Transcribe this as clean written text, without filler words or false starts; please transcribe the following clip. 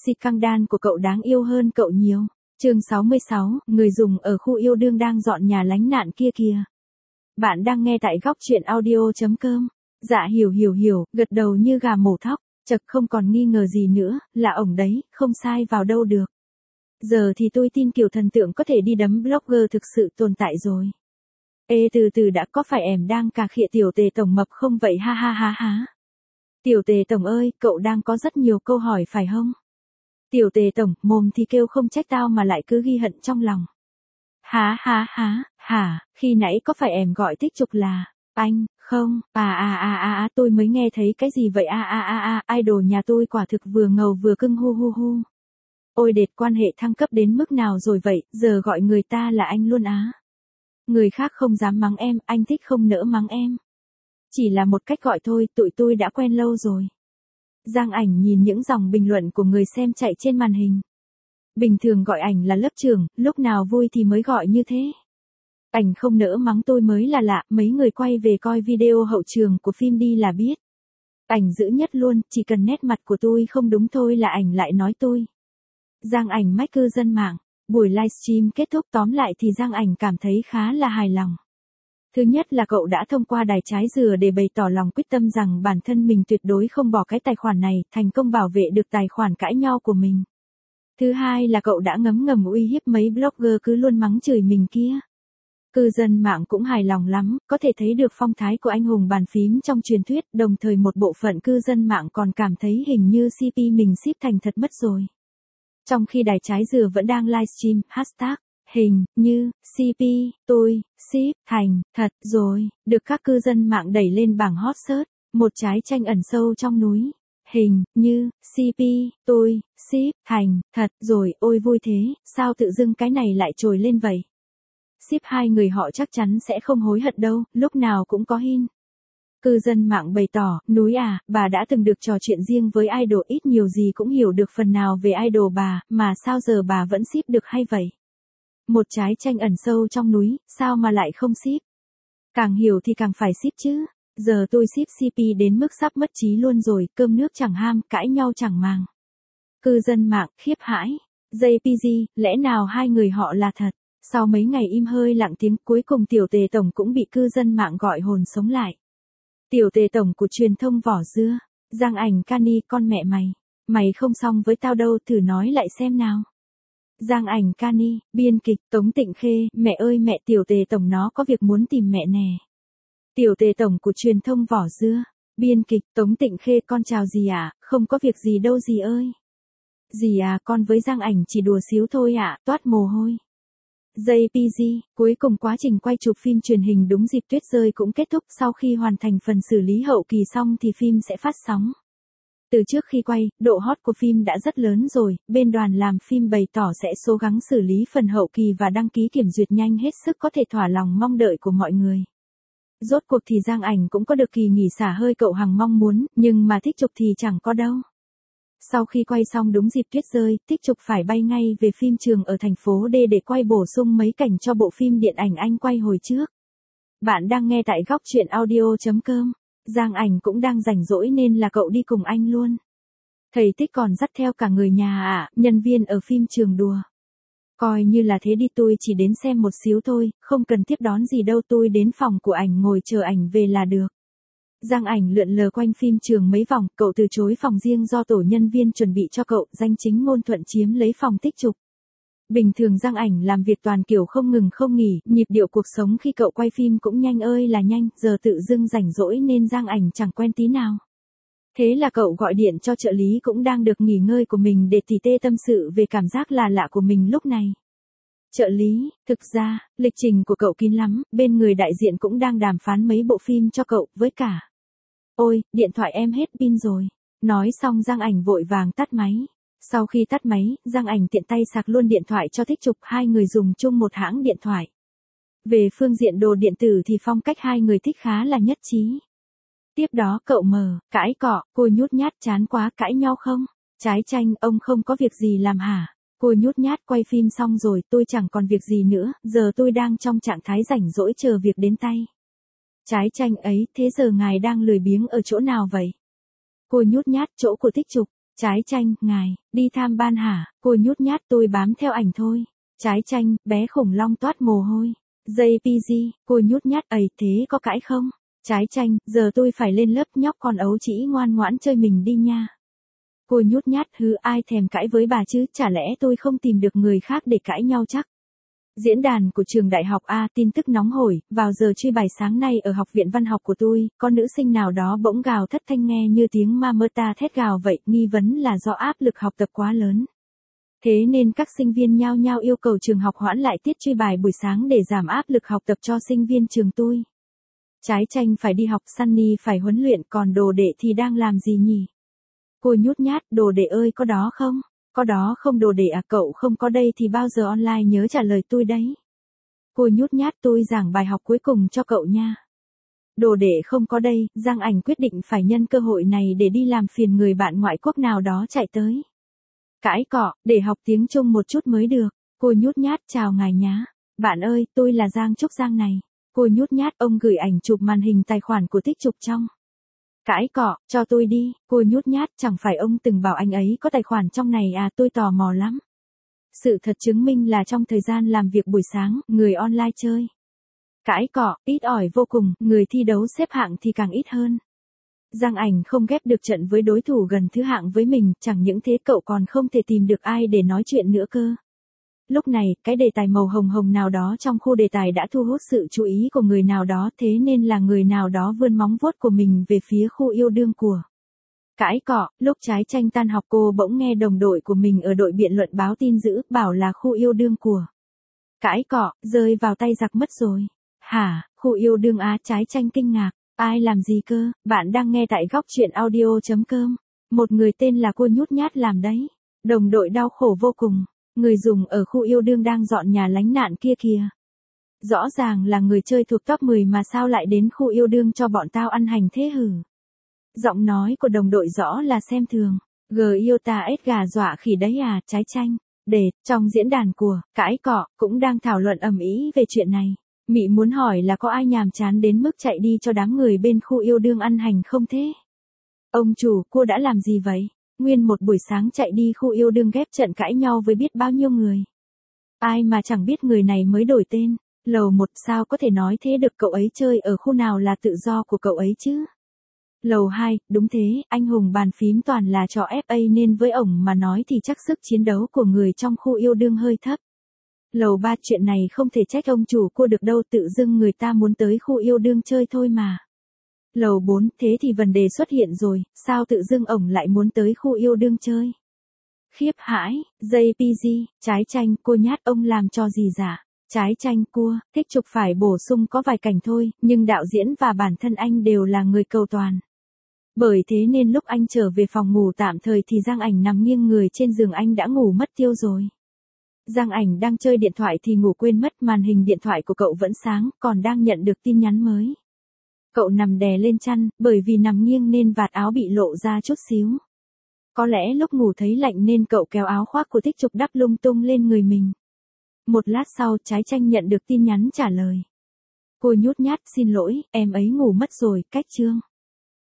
Scandal của cậu đáng yêu hơn cậu nhiều. Chương 66, người dùng ở khu yêu đương đang dọn nhà lánh nạn kia kìa. Bạn đang nghe tại góc truyện audio.com. Dạ hiểu, gật đầu như gà mổ thóc, chật không còn nghi ngờ gì nữa, là ổng đấy, không sai vào đâu được. Giờ thì tôi tin kiểu thần tượng có thể đi đấm blogger thực sự tồn tại rồi. Ê từ đã, có phải em đang cà khịa tiểu tề tổng mập không vậy ha. Tiểu tề tổng ơi, cậu đang có rất nhiều câu hỏi phải không? Tiểu tề tổng, mồm thì kêu không trách tao mà lại cứ ghi hận trong lòng. Hả, khi nãy có phải em gọi Tích Trục là, anh, không, tôi mới nghe thấy cái gì vậy idol nhà tôi quả thực vừa ngầu vừa cưng hu. Ôi đệt, quan hệ thăng cấp đến mức nào rồi vậy, giờ gọi người ta là anh luôn á. Người khác không dám mắng em, anh thích không nỡ mắng em. Chỉ là một cách gọi thôi, tụi tôi đã quen lâu rồi. Giang Ảnh nhìn những dòng bình luận của người xem chạy trên màn hình. Bình thường gọi ảnh là lớp trưởng, lúc nào vui thì mới gọi như thế. Ảnh không nỡ mắng tôi mới là lạ, mấy người quay về coi video hậu trường của phim đi là biết. Ảnh dữ nhất luôn, chỉ cần nét mặt của tôi không đúng thôi là ảnh lại nói tôi. Giang Ảnh mách cư dân mạng. Buổi livestream kết thúc, tóm lại thì Giang Ảnh cảm thấy khá là hài lòng. Thứ nhất là cậu đã thông qua đài trái dừa để bày tỏ lòng quyết tâm rằng bản thân mình tuyệt đối không bỏ cái tài khoản này, thành công bảo vệ được tài khoản cãi nhau của mình. Thứ hai là cậu đã ngấm ngầm uy hiếp mấy blogger cứ luôn mắng chửi mình kia. Cư dân mạng cũng hài lòng lắm, có thể thấy được phong thái của anh hùng bàn phím trong truyền thuyết, đồng thời một bộ phận cư dân mạng còn cảm thấy hình như CP mình ship thành thật mất rồi. Trong khi đài trái dừa vẫn đang livestream, hashtag, hình, như, CP, tôi, ship, thành, thật, rồi, được các cư dân mạng đẩy lên bảng hot search, một trái chanh ẩn sâu trong núi. Hình, như, CP, tôi, ship, thành, thật, rồi, ôi vui thế, sao tự dưng cái này lại trồi lên vậy? Ship hai người họ chắc chắn sẽ không hối hận đâu, lúc nào cũng có hin. Cư dân mạng bày tỏ, núi à, bà đã từng được trò chuyện riêng với idol, ít nhiều gì cũng hiểu được phần nào về idol bà, mà sao giờ bà vẫn ship được hay vậy? Một trái chanh ẩn sâu trong núi, sao mà lại không ship? Càng hiểu thì càng phải ship chứ. Giờ tôi ship CP đến mức sắp mất trí luôn rồi, cơm nước chẳng ham, cãi nhau chẳng màng. Cư dân mạng khiếp hãi. JPG, lẽ nào hai người họ là thật? Sau mấy ngày im hơi lặng tiếng, cuối cùng tiểu tề tổng cũng bị cư dân mạng gọi hồn sống lại. Tiểu tề tổng của truyền thông vỏ dưa. Giang Ảnh Cani, con mẹ mày không xong với tao đâu, thử nói lại xem nào. Giang Ảnh Cani, biên kịch, Tống Tịnh Khê, mẹ ơi mẹ, tiểu tề tổng nó có việc muốn tìm mẹ nè. Tiểu tề tổng của truyền thông vỏ dưa, biên kịch, Tống Tịnh Khê, con chào dì ạ, không có việc gì đâu dì ơi. Dì à, con với Giang Ảnh chỉ đùa xíu thôi ạ, toát mồ hôi. JPG, cuối cùng quá trình quay chụp phim truyền hình đúng dịp tuyết rơi cũng kết thúc, sau khi hoàn thành phần xử lý hậu kỳ xong thì phim sẽ phát sóng. Từ trước khi quay, độ hot của phim đã rất lớn rồi, bên đoàn làm phim bày tỏ sẽ cố gắng xử lý phần hậu kỳ và đăng ký kiểm duyệt nhanh hết sức có thể thỏa lòng mong đợi của mọi người. Rốt cuộc thì Giang Ảnh cũng có được kỳ nghỉ xả hơi cậu hằng mong muốn, nhưng mà Tích Trục thì chẳng có đâu. Sau khi quay xong đúng dịp tuyết rơi, Tích Trục phải bay ngay về phim trường ở thành phố D để quay bổ sung mấy cảnh cho bộ phim điện ảnh anh quay hồi trước. Bạn đang nghe tại góc truyện audio.com. Giang Ảnh cũng đang rảnh rỗi nên là cậu đi cùng anh luôn. Thầy Tích còn dắt theo cả người nhà nhân viên ở phim trường đùa. Coi như là thế đi, tôi chỉ đến xem một xíu thôi, không cần tiếp đón gì đâu, tôi đến phòng của ảnh ngồi chờ ảnh về là được. Giang Ảnh lượn lờ quanh phim trường mấy vòng, cậu từ chối phòng riêng do tổ nhân viên chuẩn bị cho cậu, danh chính ngôn thuận chiếm lấy phòng Tích Trục. Bình thường Giang Ảnh làm việc toàn kiểu không ngừng không nghỉ, nhịp điệu cuộc sống khi cậu quay phim cũng nhanh ơi là nhanh, giờ tự dưng rảnh rỗi nên Giang Ảnh chẳng quen tí nào. Thế là cậu gọi điện cho trợ lý cũng đang được nghỉ ngơi của mình để tỉ tê tâm sự về cảm giác là lạ của mình lúc này. Trợ lý, thực ra, lịch trình của cậu kín lắm, bên người đại diện cũng đang đàm phán mấy bộ phim cho cậu, với cả. Ôi, điện thoại em hết pin rồi. Nói xong Giang Ảnh vội vàng tắt máy. Sau khi tắt máy, Giang Ảnh tiện tay sạc luôn điện thoại cho Tích Trục, hai người dùng chung một hãng điện thoại. Về phương diện đồ điện tử thì phong cách hai người thích khá là nhất trí. Tiếp đó cậu cãi cọ, cô nhút nhát, chán quá, cãi nhau không? Trái chanh, ông không có việc gì làm hả? Cô nhút nhát, quay phim xong rồi, tôi chẳng còn việc gì nữa, giờ tôi đang trong trạng thái rảnh rỗi chờ việc đến tay. Trái chanh ấy, thế giờ ngài đang lười biếng ở chỗ nào vậy? Cô nhút nhát, chỗ của Tích Trục. Trái chanh, ngài, đi tham ban hả? Cô nhút nhát tôi bám theo ảnh thôi. Trái chanh, bé khủng long toát mồ hôi. JPG, cô nhút nhát ấy thế có cãi không? Trái chanh, giờ tôi phải lên lớp nhóc con ấu chỉ ngoan ngoãn chơi mình đi nha. Cô nhút nhát hứ ai thèm cãi với bà chứ, chả lẽ tôi không tìm được người khác để cãi nhau chắc. Diễn đàn của trường đại học A tin tức nóng hổi, vào giờ truy bài sáng nay ở học viện văn học của tôi, con nữ sinh nào đó bỗng gào thất thanh nghe như tiếng ma mơ ta thét gào vậy, nghi vấn là do áp lực học tập quá lớn. Thế nên các sinh viên nhao nhao yêu cầu trường học hoãn lại tiết truy bài buổi sáng để giảm áp lực học tập cho sinh viên trường tôi. Trái chanh phải đi học, Sunny phải huấn luyện, còn đồ đệ thì đang làm gì nhỉ? Cô nhút nhát, đồ đệ ơi có đó không? Có đó không đồ đệ à, cậu không có đây thì bao giờ online nhớ trả lời tôi đấy. Cô nhút nhát, tôi giảng bài học cuối cùng cho cậu nha. Đồ đệ không có đây, Giang Ảnh quyết định phải nhân cơ hội này để đi làm phiền người bạn ngoại quốc nào đó chạy tới. Cãi cọ, để học tiếng Trung một chút mới được. Cô nhút nhát, chào ngài nhá. Bạn ơi, tôi là Giang Trúc Giang này. Cô nhút nhát, ông gửi ảnh chụp màn hình tài khoản của Tích Trục trong. Cãi cọ, cho tôi đi, cô nhút nhát, chẳng phải ông từng bảo anh ấy có tài khoản trong này à, tôi tò mò lắm. Sự thật chứng minh là trong thời gian làm việc buổi sáng, người online chơi. Cãi cọ, ít ỏi vô cùng, người thi đấu xếp hạng thì càng ít hơn. Giang Ảnh không ghép được trận với đối thủ gần thứ hạng với mình, chẳng những thế cậu còn không thể tìm được ai để nói chuyện nữa cơ. Lúc này, cái đề tài màu hồng hồng nào đó trong khu đề tài đã thu hút sự chú ý của người nào đó, thế nên là người nào đó vươn móng vuốt của mình về phía khu yêu đương của. Cãi cọ, lúc trái chanh tan học cô bỗng nghe đồng đội của mình ở đội biện luận báo tin dữ, bảo là khu yêu đương của. Cãi cọ, rơi vào tay giặc mất rồi. Hả, khu yêu đương á, trái chanh kinh ngạc. Ai làm gì cơ, bạn đang nghe tại góc truyện audio.com. Một người tên là cô nhút nhát làm đấy. Đồng đội đau khổ vô cùng. Người dùng ở khu yêu đương đang dọn nhà lánh nạn kia kìa. Rõ ràng là người chơi thuộc top 10 mà sao lại đến khu yêu đương cho bọn tao ăn hành thế hử. Giọng nói của đồng đội rõ là xem thường. G yêu ta ết gà dọa khỉ đấy à, trái chanh. Để, trong diễn đàn của, cãi cọ, cũng đang thảo luận ầm ĩ về chuyện này. Mị muốn hỏi là có ai nhàm chán đến mức chạy đi cho đám người bên khu yêu đương ăn hành không thế? Ông chủ, cô đã làm gì vậy? Nguyên một buổi sáng chạy đi khu yêu đương ghép trận cãi nhau với biết bao nhiêu người. Ai mà chẳng biết người này mới đổi tên. Lầu 1 sao có thể nói thế được, cậu ấy chơi ở khu nào là tự do của cậu ấy chứ? Lầu 2, đúng thế, anh hùng bàn phím toàn là trò FA nên với ổng mà nói thì chắc sức chiến đấu của người trong khu yêu đương hơi thấp. Lầu 3, chuyện này không thể trách ông chủ cô được đâu, tự dưng người ta muốn tới khu yêu đương chơi thôi mà. Lầu 4, thế thì vấn đề xuất hiện rồi, sao tự dưng ổng lại muốn tới khu yêu đương chơi? Khiếp hãi, JPG, trái chanh, cô nhát ông làm cho gì dạ? Trái chanh cua, Thích Trục phải bổ sung có vài cảnh thôi, nhưng đạo diễn và bản thân anh đều là người cầu toàn. Bởi thế nên lúc anh trở về phòng ngủ tạm thời thì Giang Ảnh nằm nghiêng người trên giường, anh đã ngủ mất tiêu rồi. Giang Ảnh đang chơi điện thoại thì ngủ quên mất, màn hình điện thoại của cậu vẫn sáng, còn đang nhận được tin nhắn mới. Cậu nằm đè lên chăn, bởi vì nằm nghiêng nên vạt áo bị lộ ra chút xíu. Có lẽ lúc ngủ thấy lạnh nên cậu kéo áo khoác của Thích Trục đắp lung tung lên người mình. Một lát sau, trái chanh nhận được tin nhắn trả lời. Cô nhút nhát, xin lỗi, em ấy ngủ mất rồi, cách chương.